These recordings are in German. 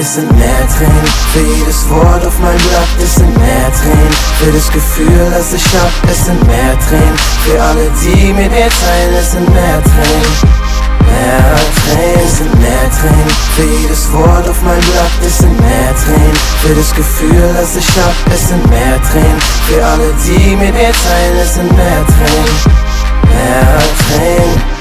Es sind mehr Tränen für jedes Wort auf meinem Blatt. Es sind mehr Tränen für das Gefühl, das ich hab. Es sind mehr Tränen für alle, die mit dir teilen. Es sind mehr Tränen. Mehr Tränen, es sind mehr Tränen für jedes Wort auf meinem Blatt. Es sind mehr Tränen für das Gefühl, das ich hab. Es sind mehr Tränen für alle, die mit dir teilen. Es sind mehr Tränen, mehr Tränen.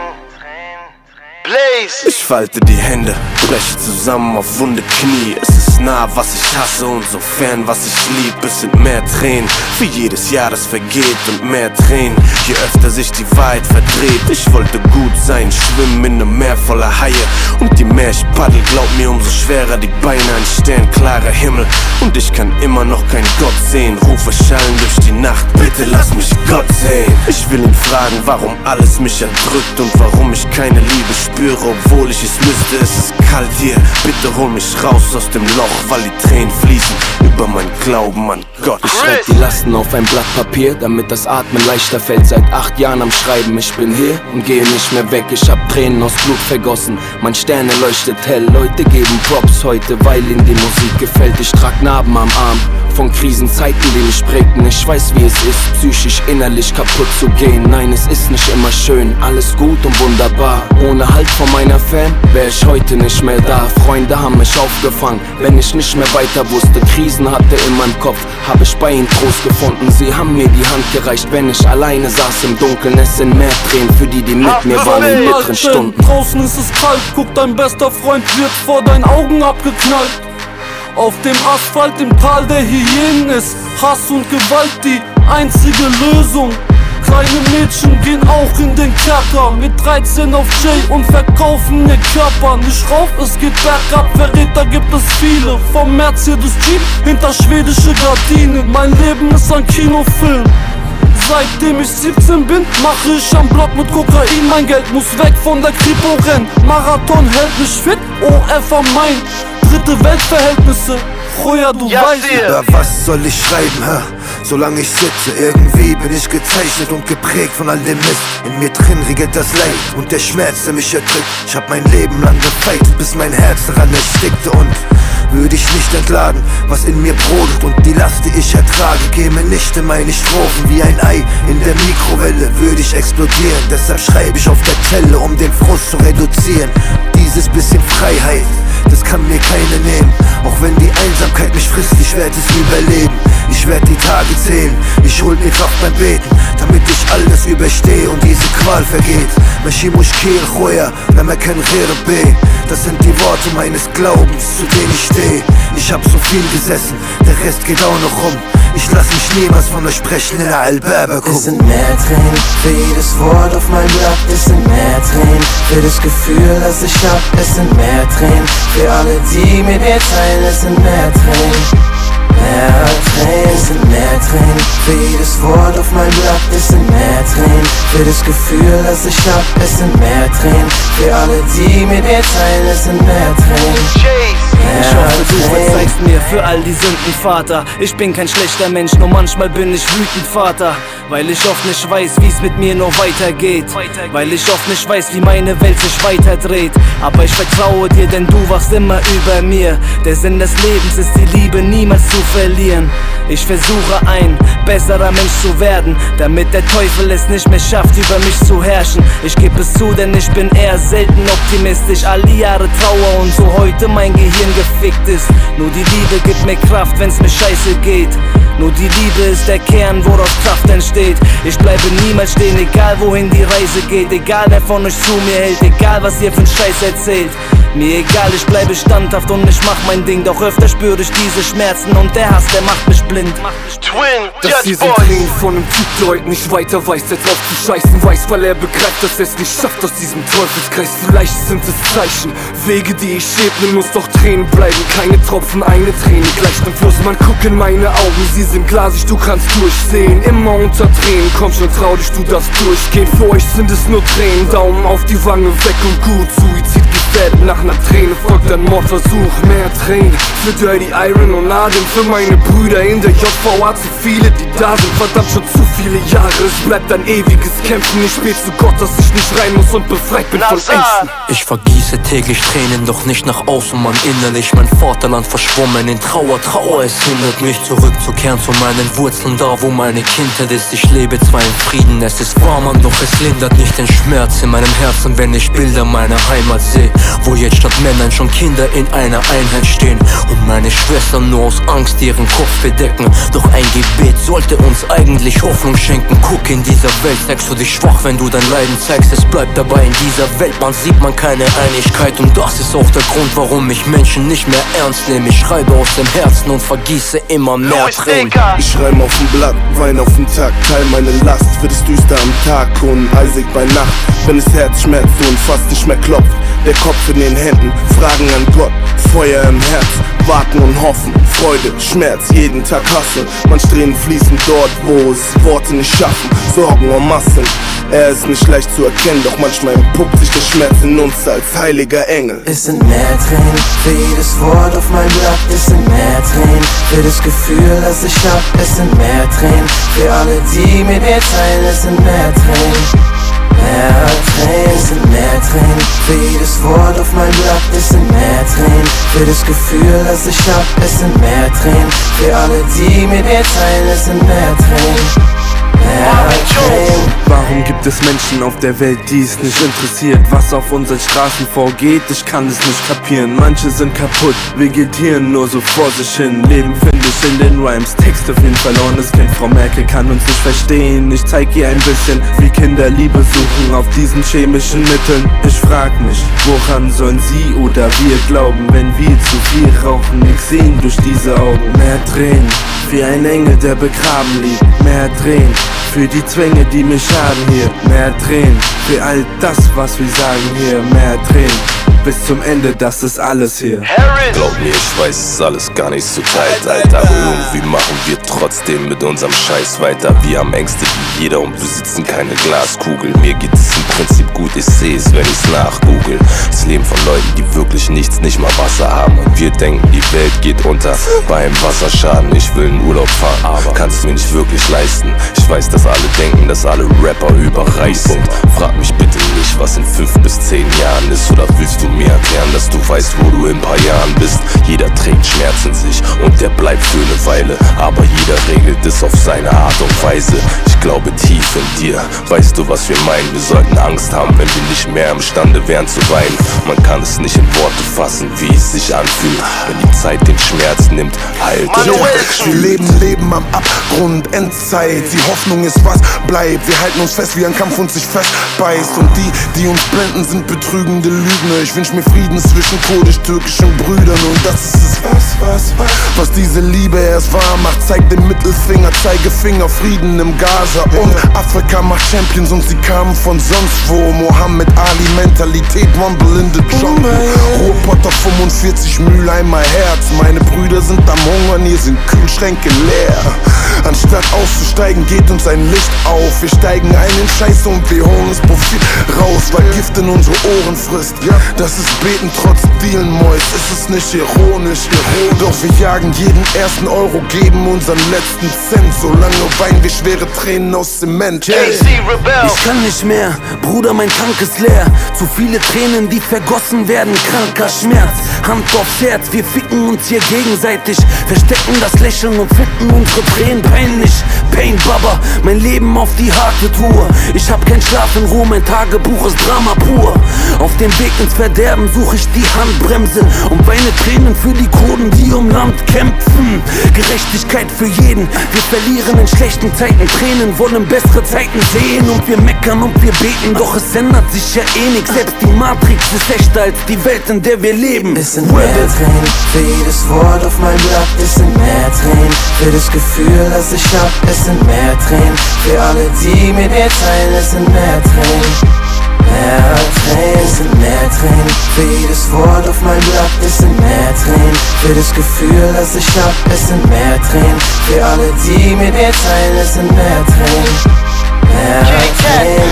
Ich falte die Hände, breche zusammen auf wunde Knie. Es ist nah, was ich hasse und so fern, was ich lieb. Es sind mehr Tränen für jedes Jahr, das vergeht. Und mehr Tränen, je öfter sich die Wahrheit verdreht. Ich wollte gut sein, schwimmen in einem Meer voller Haie. Und je mehr ich paddel, glaub mir, umso schwerer die Beine. Ein sternklarer Himmel und ich kann immer noch keinen Gott sehen. Rufe schallen durch die Nacht, bitte lass mich Gott sehen. Ich will ihn fragen, warum alles mich erdrückt und warum ich keine Liebe spüre, obwohl ich es müsste. Es ist kalt hier, bitte hol mich raus aus dem Loch, weil die Tränen fließen über mein Glauben an Gott. Ich schreib die Lasten auf ein Blatt Papier, damit das Atmen leichter fällt. Seit 8 Jahren am Schreiben, ich bin hier und gehe nicht mehr weg. Ich hab Tränen aus Blut vergossen, mein Sterne leuchtet hell. Leute geben Props heute, weil ihnen die Musik gefällt. Ich trag Narben am Arm von Krisenzeiten, die mich prägten. Ich weiß, wie es ist, psychisch, innerlich kaputt zu gehen. Nein, es ist nicht immer schön, alles gut und wunderbar. Ohne Halt von meiner Fan wär ich heute nicht mehr da. Freunde haben mich aufgefangen, wenn ich nicht mehr weiter wusste. Krisen hatte in meinem Kopf, hab ich bei ihnen Trost gefunden. Sie haben mir die Hand gereicht, wenn ich alleine saß im Dunkeln. Es sind mehr Tränen für die, die mit mir waren in bitteren Stunden. Draußen ist es kalt, guck, dein bester Freund wird vor deinen Augen abgeknallt. Auf dem Asphalt im Tal der Hyänen ist Hass und Gewalt die einzige Lösung. Kleine Mädchen gehen auch in den Kerker mit 13 auf J und verkaufen ihr Körper. Nicht rauf, es geht bergab, Verräter gibt es viele. Vom Mercedes Jeep hinter schwedische Gardinen. Mein Leben ist ein Kinofilm. Seitdem ich 17 bin, mache ich am Block mit Kokain. Mein Geld muss weg von der Kripo rennen. Marathon hält mich fit, OF am Main. Dritte Weltverhältnisse, Froja, du weißt. Über was soll ich schreiben, hä? Solange ich sitze, irgendwie bin ich gezeichnet und geprägt von all dem Mist. In mir drin regelt das Leid und der Schmerz, der mich erdrückt. Ich hab mein Leben lang gefeitet, bis mein Herz daran erstickte. Und würde ich nicht entladen, was in mir brodelt und die Last, die ich ertrage, käme nicht in meine Strophen. Wie ein Ei in der Mikrowelle würde ich explodieren. Deshalb schreibe ich auf der Zelle, um den Frust zu reduzieren. Dieses bisschen Freiheit, das kann mir keiner nehmen. Auch wenn die Einsamkeit mich frisst, ich werde es überleben. Ich werde die Tage zählen, ich hol mir Kraft beim Beten, damit ich alles überstehe und diese Qual vergeht. Meshi mushkil khoya, lama kan ghir be. Das sind die Worte meines Glaubens, zu denen ich stehe. Ich hab so viel gesessen, der Rest geht auch noch rum. Ich lass mich niemals von euch sprechen in der Al-Baba-Kum. Es sind mehr Tränen für jedes Wort auf meinem Blatt. Es sind mehr Tränen für das Gefühl, das ich hab. Es sind mehr Tränen für alle, die mit dir teilen. Es sind mehr Tränen, mehr Tränen. Es sind mehr Tränen für jedes Wort auf meinem Blatt. Es sind mehr Tränen für das Gefühl, das ich hab. Es sind mehr Tränen für alle, die mit dir teilen. Es sind mehr Tränen. Ich hoffe, du verzeihst mir für all die Sünden, Vater. Ich bin kein schlechter Mensch, nur manchmal bin ich wütend, Vater. Weil ich oft nicht weiß, wie's mit mir noch weitergeht. Weil ich oft nicht weiß, wie meine Welt sich weiterdreht. Aber ich vertraue dir, denn du wachst immer über mir. Der Sinn des Lebens ist die Liebe niemals zu verlieren. Ich versuche ein besserer Mensch zu werden, damit der Teufel es nicht mehr schafft, über mich zu herrschen. Ich gebe es zu, denn ich bin eher selten optimistisch. All die Jahre Trauer und so heute mein Gehirn gefickt ist. Nur die Liebe gibt mir Kraft, wenn's mir scheiße geht. Nur die Liebe ist der Kern, woraus Kraft entsteht. Ich bleibe niemals stehen, egal wohin die Reise geht. Egal wer von euch zu mir hält, egal was ihr für 'n Scheiß erzählt. Mir egal, ich bleibe standhaft und ich mach mein Ding. Doch öfter spüre ich diese Schmerzen und der Hass, der macht mich blind. Das hier sind Tränen von einem Typ, der heute nicht weiter weiß, der drauf zu scheißen weiß, weil er begreift, dass er es nicht schafft aus diesem Teufelskreis. Vielleicht sind es Zeichen, Wege, die ich ebnen muss, doch Tränen bleiben keine Tropfen, eine Träne gleicht dem Fluss. Man, guck in meine Augen, sie sind glasig, du kannst durchsehen. Immer unter Tränen, komm schon, trau dich, du darfst durchgehen. Für euch sind es nur Tränen, Daumen auf die Wange, weg und gut. Suizid gefährdet. Nach einer Träne folgt ein Mordversuch. Mehr Tränen für Dirty Iron und Adem, für meine Brüder in der JVA. Zu viele, die da sind, verdammt schon zu viele Jahre. Es bleibt ein ewiges Kämpfen. Ich bete zu Gott, dass ich nicht rein muss und befreit bin von Ängsten. Ich vergieße täglich Tränen, doch nicht nach außen, Mann, innerlich. Mein Vaterland verschwommen in Trauer, es hindert mich zurückzukehren zu meinen Wurzeln, da wo meine Kindheit ist. Ich lebe zwar in Frieden, es ist wahr, Mann, doch es lindert nicht den Schmerz in meinem Herzen, wenn ich Bilder meiner Heimat sehe, wo jetzt statt Männern schon Kinder in einer Einheit stehen und meine Schwestern nur aus Angst ihren Kopf bedecken. Doch ein Gebet sollte uns eigentlich Hoffnung schenken. Guck, in dieser Welt zeigst du dich schwach, wenn du dein Leiden zeigst. Es bleibt dabei, in dieser Welt, man sieht man keine Einigkeit, und das ist auch der Grund, warum ich Menschen nicht mehr ernst nehme. Ich schreibe aus dem Herzen und vergieße immer mehr Tränen. Ich schreibe auf dem Blatt, Wein auf dem Tag, teil meine Last, wird es düster am Tag und eisig bei Nacht. Wenn das Herz schmerzt und fast nicht mehr klopft, der Kopf in den Händen, Fragen an Gott, Feuer im Herz, warten und hoffen, Freude, Schmerz, jeden Tag hassen. Man Tränen fließen dort, wo es Worte nicht schaffen, Sorgen und Massen. Er ist nicht leicht zu erkennen, doch manchmal entpuppt sich der Schmerz in uns als heiliger Engel. Es sind mehr Tränen für jedes Wort auf meinem Blatt. Es sind mehr Tränen für das Gefühl, das ich hab. Es sind mehr Tränen für alle, die mit mir teilen. Es sind mehr Tränen. Mehr Tränen, es sind mehr Tränen für jedes Wort auf meinem Blatt. Es sind mehr Tränen für das Gefühl, das ich hab. Es sind mehr Tränen für alle, die mit mir teilen. Es sind mehr Tränen. Warum gibt es Menschen auf der Welt, die es nicht interessiert, was auf unseren Straßen vorgeht? Ich kann es nicht kapieren. Manche sind kaputt, vegetieren nur so vor sich hin. Leben finde ich in den Rhymes, Texte für ein verlorenes Kind. Frau Merkel kann uns nicht verstehen. Ich zeig ihr ein bisschen, wie Kinder Liebe suchen auf diesen chemischen Mitteln. Ich frag mich, woran sollen sie oder wir glauben, wenn wir zu viel rauchen? Nichts sehen durch diese Augen. Mehr Tränen für einen Engel, der begraben liegt. Mehr Tränen für die Zwänge, die mich schaden hier. Mehr Tränen für all das, was wir sagen hier. Mehr Tränen bis zum Ende, das ist alles hier. Glaub mir, ich weiß, es ist alles gar nicht so tight, Alter. Aber irgendwie machen wir trotzdem mit unserem Scheiß weiter. Wir haben Ängste wie jeder und besitzen keine Glaskugel. Mir geht es im Prinzip gut, ich sehe es, wenn ich's nachgoogle. Das Leben von Leuten, die wirklich nichts, nicht mal Wasser haben. Und wir denken, die Welt geht unter beim Wasserschaden. Ich will in Urlaub fahren, aber kann's mir nicht wirklich leisten. Ich weiß, dass alle denken, dass alle Rapper überreich sind. Frag mich bitte nicht, was in 5 bis 10 Jahren ist. Oder willst du mir erklären, dass du weißt, wo du in ein paar Jahren bist? Jeder trägt Schmerz in sich und der bleibt für eine Weile, aber jeder regelt es auf seine Art und Weise. Ich glaube tief in dir, weißt du, was wir meinen? Wir sollten Angst haben, wenn wir nicht mehr imstande wären zu weinen. Man kann es nicht in Worte fassen, wie es sich anfühlt, wenn die Zeit den Schmerz nimmt, heilt und wir leben am Abgrund, Endzeit. Die Hoffnung ist, was bleibt. Wir halten uns fest, wie ein Kampf uns sich festbeißt. Und die uns blenden, sind betrügende Lügner. Ich wünsch mir Frieden zwischen kurdisch-türkischen Brüdern. Und das ist es, was diese Liebe erst wahr macht. Zeig den Mittelfinger, Zeigefinger, Frieden im Gaza. Und Afrika macht Champions und sie kamen von sonst wo. Mohammed Ali, Mentalität, Rumble in the Jungle. Rohpotter 45, Mülheimer Herz. Meine Brüder sind am Hungern, hier sind Kühlschränke leer. Anstatt auszusteigen, geht uns ein Licht auf. Wir steigen ein in Scheiße und wir holen das Profit raus, weil Gift in unsere Ohren frisst. Das ist Beten trotz Dealen, Mois. Es ist nicht ironisch, doch wir jagen jeden ersten Euro, geben unseren letzten Cent. Solange weinen wir schwere Tränen aus Zement. Ich kann nicht mehr, Bruder, mein Tank ist leer. Zu viele Tränen, die vergossen werden, kranker Schmerz. Hand aufs Herz, wir ficken uns hier gegenseitig. Verstecken das Lächeln und finden unsere Tränen peinlich. Pain, Baba, mein Leben auf die harte Tour. Ich hab kein Schlaf in Ruhe, mein Tagebuch ist Drama pur. Auf dem Weg ins Verderben such ich die Handbremse und weine Tränen für die Kurden, die um Land kämpfen. Gerechtigkeit für jeden, wir verlieren in schlechten Zeiten Tränen, wollen bessere Zeiten sehen und wir meckern und wir beten, doch es ändert sich ja eh nichts. Selbst die Matrix ist echter als die Welt, in der wir leben. Es sind mehr Tränen für jedes Wort auf meinem Blatt. Es sind mehr Tränen für das Gefühl, das ich hab. Es sind mehr Tränen für alle, die mit mir teilen. Es sind mehr Tränen. Mehr Tränen, es sind mehr Tränen für jedes Wort auf meinem Blatt. Es sind mehr Tränen für das Gefühl, das ich hab. Es sind mehr Tränen für alle, die mit mir teilen. Es sind mehr Tränen. Mehr Tränen.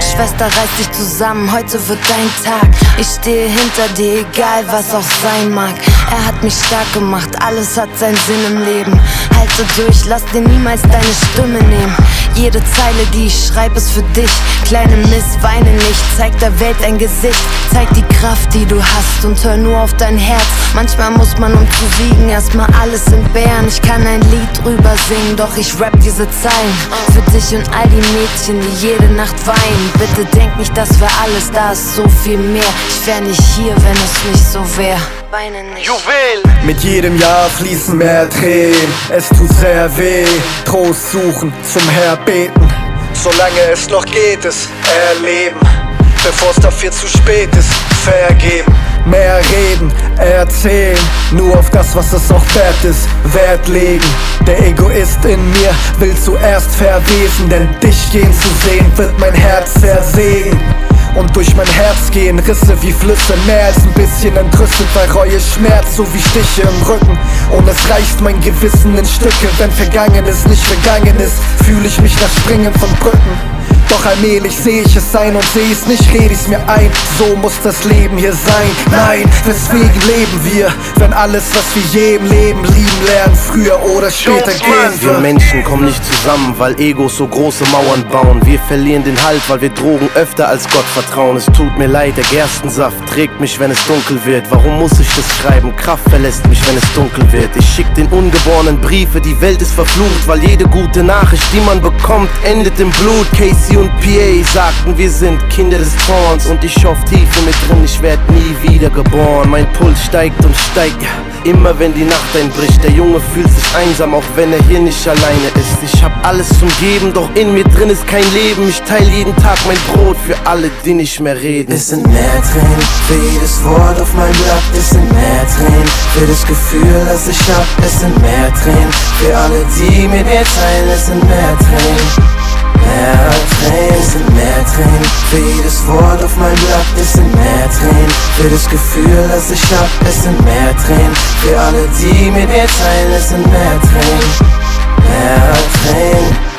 Schwester, reiß dich zusammen, heute wird dein Tag. Ich stehe hinter dir, egal was auch sein mag. Er hat mich stark gemacht, alles hat seinen Sinn im Leben. Halte durch, lass dir niemals deine Stimme nehmen. Jede Zeile, die ich schreib, ist für dich. Kleine Miss, weine nicht, zeig der Welt ein Gesicht. Zeig die Kraft, die du hast und hör nur auf dein Herz. Manchmal muss man, um zu siegen, erstmal alles entbehren. Ich kann ein Lied drüber singen, doch ich rap diese Zeilen für dich und all die Mädchen, die jede Nacht weinen. Bitte denk nicht, das wär alles, da ist so viel mehr. Ich wär nicht hier, wenn es nicht so wär. Weine nicht. Juwel! Mit jedem Jahr fließen mehr Tränen, es tut sehr weh. Trost suchen, zum Herr beten, solange es noch geht, es erleben, bevor es dafür zu spät ist, vergeben. Mehr reden, erzählen, nur auf das, was es auch wert ist, Wert legen. Der Egoist in mir will zuerst verwesen, denn dich gehen zu sehen wird mein Herz zersägen. Und durch mein Herz gehen Risse wie Flüsse, mehr als ein bisschen entrüstet, weil Reue schmerzt, so wie Stiche im Rücken. Und es reißt mein Gewissen in Stücke, wenn Vergangenes nicht vergangen ist, fühle ich mich nach Springen von Brücken. Doch allmählich seh ich es ein und seh es nicht, red ich's mir ein. So muss das Leben hier sein. Nein, weswegen leben wir, wenn alles, was wir je im Leben lieben lernen, früher oder später gehen wir wird. Menschen kommen nicht zusammen, weil Egos so große Mauern bauen. Wir verlieren den Halt, weil wir Drogen öfter als Gott vertrauen. Es tut mir leid, der Gerstensaft trägt mich, wenn es dunkel wird. Warum muss ich das schreiben? Kraft verlässt mich, wenn es dunkel wird. Ich schick den Ungeborenen Briefe, die Welt ist verflucht, weil jede gute Nachricht, die man bekommt, endet im Blut. Casey und PA sagten, wir sind Kinder des Zorns, und ich hoffe tief in mir drin, ich werd nie wieder geboren. Mein Puls steigt und steigt, immer wenn die Nacht einbricht. Der Junge fühlt sich einsam, auch wenn er hier nicht alleine ist. Ich hab alles zum Geben, doch in mir drin ist kein Leben. Ich teile jeden Tag mein Brot für alle, die nicht mehr reden. Es sind mehr Tränen, für jedes Wort auf meinem Blatt. Es sind mehr Tränen, für das Gefühl, das ich hab. Es sind mehr Tränen, für alle, die mit mir teilen. Es sind mehr Tränen. Mehr Tränen, es sind mehr Tränen, für jedes Wort auf meinem Blatt. Es sind mehr Tränen, für das Gefühl, das ich hab. Es sind mehr Tränen, für alle, die mit mir teilen. Es sind mehr Tränen, mehr Tränen.